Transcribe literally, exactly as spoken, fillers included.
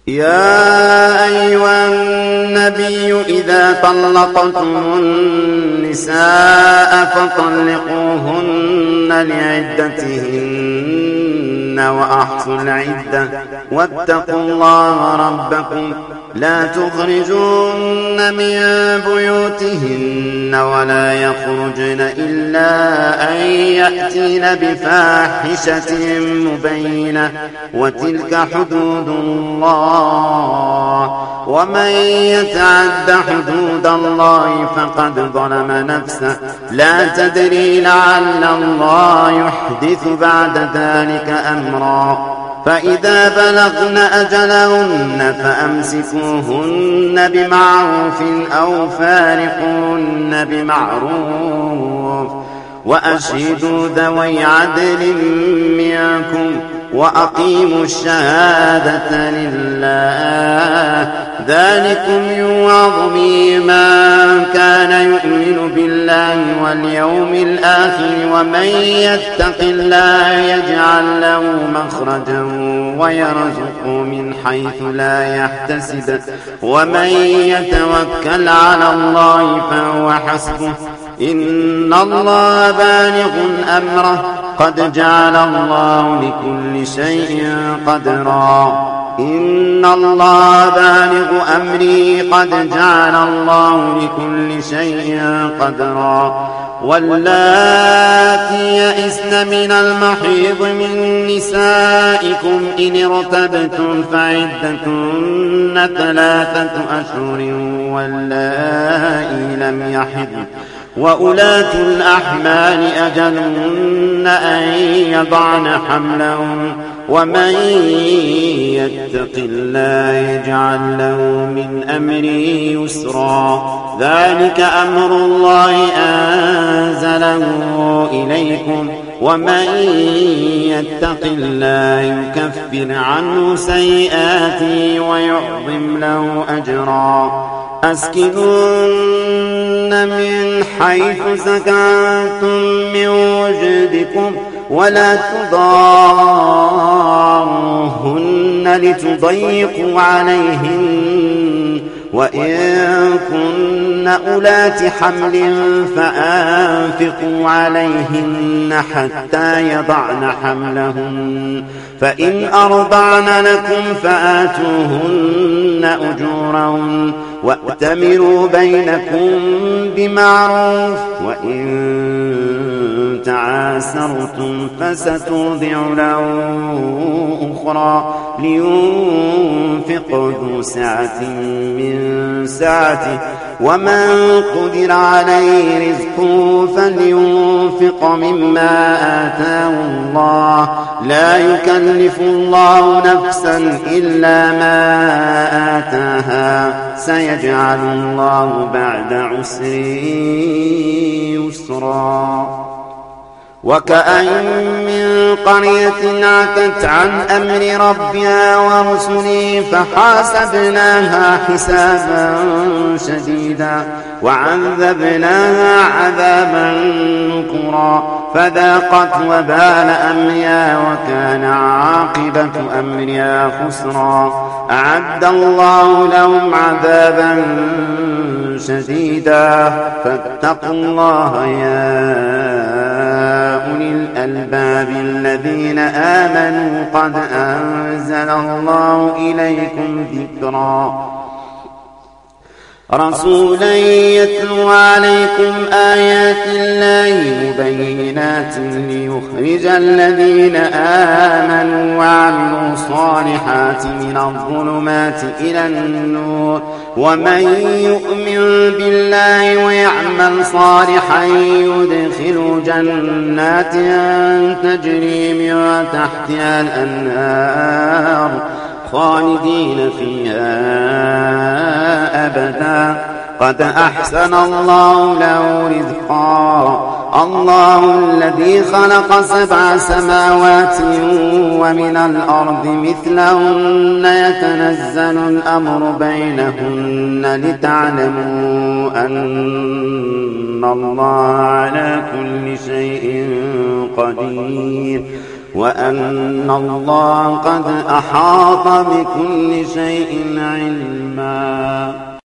يا أيها النبي إذا طلقتم النساء فطلقوهن لعدتهن وأحصوا العدة واتقوا الله ربكم لا تخرجوهن من بيوتهن ولا يخرجن إلا أن يأتين بفاحشة مبينة وتلك حدود الله ومن يتعد حدود الله فقد ظلم نفسه لا تدري لعل الله يحدث بعد ذلك أمرا فإذا بلغن أجلهن فأمسكوهن بمعروف أو فارقوهن بمعروف وأشهدوا ذوي عدل منكم وأقيموا الشهادة لله ذلكم يوعظ به من كان يؤمن بالله واليوم الآخر ومن يتق الله يجعل له مخرجا ويرزقه من حيث لا يحتسب ومن يتوكل على الله فهو حسبه إن الله بالغ أمره قد جعل الله لكل شيء قدرا إن الله بالغ أمري قد جعل الله لكل شيء قدرا واللاتي يئسن من المحيض من نسائكم إن ارتبتم فعدتهن ثلاثة أشهر واللائي لم يحضن وأولاة الأحمال أجلهن أن يضعن حملهن ومن يتق الله يجعل له من أمره يسرا ذلك أمر الله أنزله إليكم ومن يتق الله يكفر عنه سيئاته ويعظم له أجرا أسكنوهن من حيث سكنتم من وجدكم ولا تضاروهن لتضيقوا عليهن وإن كن أولات حمل فأنفقوا عليهن حتى يضعن حملهن فإن أرضعن لكم فآتوهن أجورهن وأتمروا بينكم بمعروف وإن تعاسرتم فسترضع له أخرى لينفق ذو سعة من سعته ومن قدر عليه رزقه فلينفق مما آتاه الله لا يكلف الله نفسا إلا ما آتاها سيجعل الله بعد عسر يسرا وكأين من قرية عتت عن أمر ربها ورسله فحاسبناها حسابا شديدا وعذبناها عذابا نكرا فذاقت وبال أمرها وكان عاقبة أمرها خسرا أعد الله لهم عذابا شديدا فاتقوا الله يا أولي الألباب الذين آمنوا قد أنزل الله إليكم ذكرا رسولا يتلو عليكم آيات الله مبينات ليخرج الذين آمنوا وعملوا الصالحات من الظلمات إلى النور ومن يؤمن بالله ويعمل صالحا يدخل جنات تجري من تحتها الأنهار خالدين فيها أبدا قد أحسن الله له رزقا الله الذي خلق سبع سماوات ومن الأرض مثلهن يتنزل الأمر بينهن لتعلموا أن الله على كل شيء قدير وأن الله قد أحاط بكل شيء علما.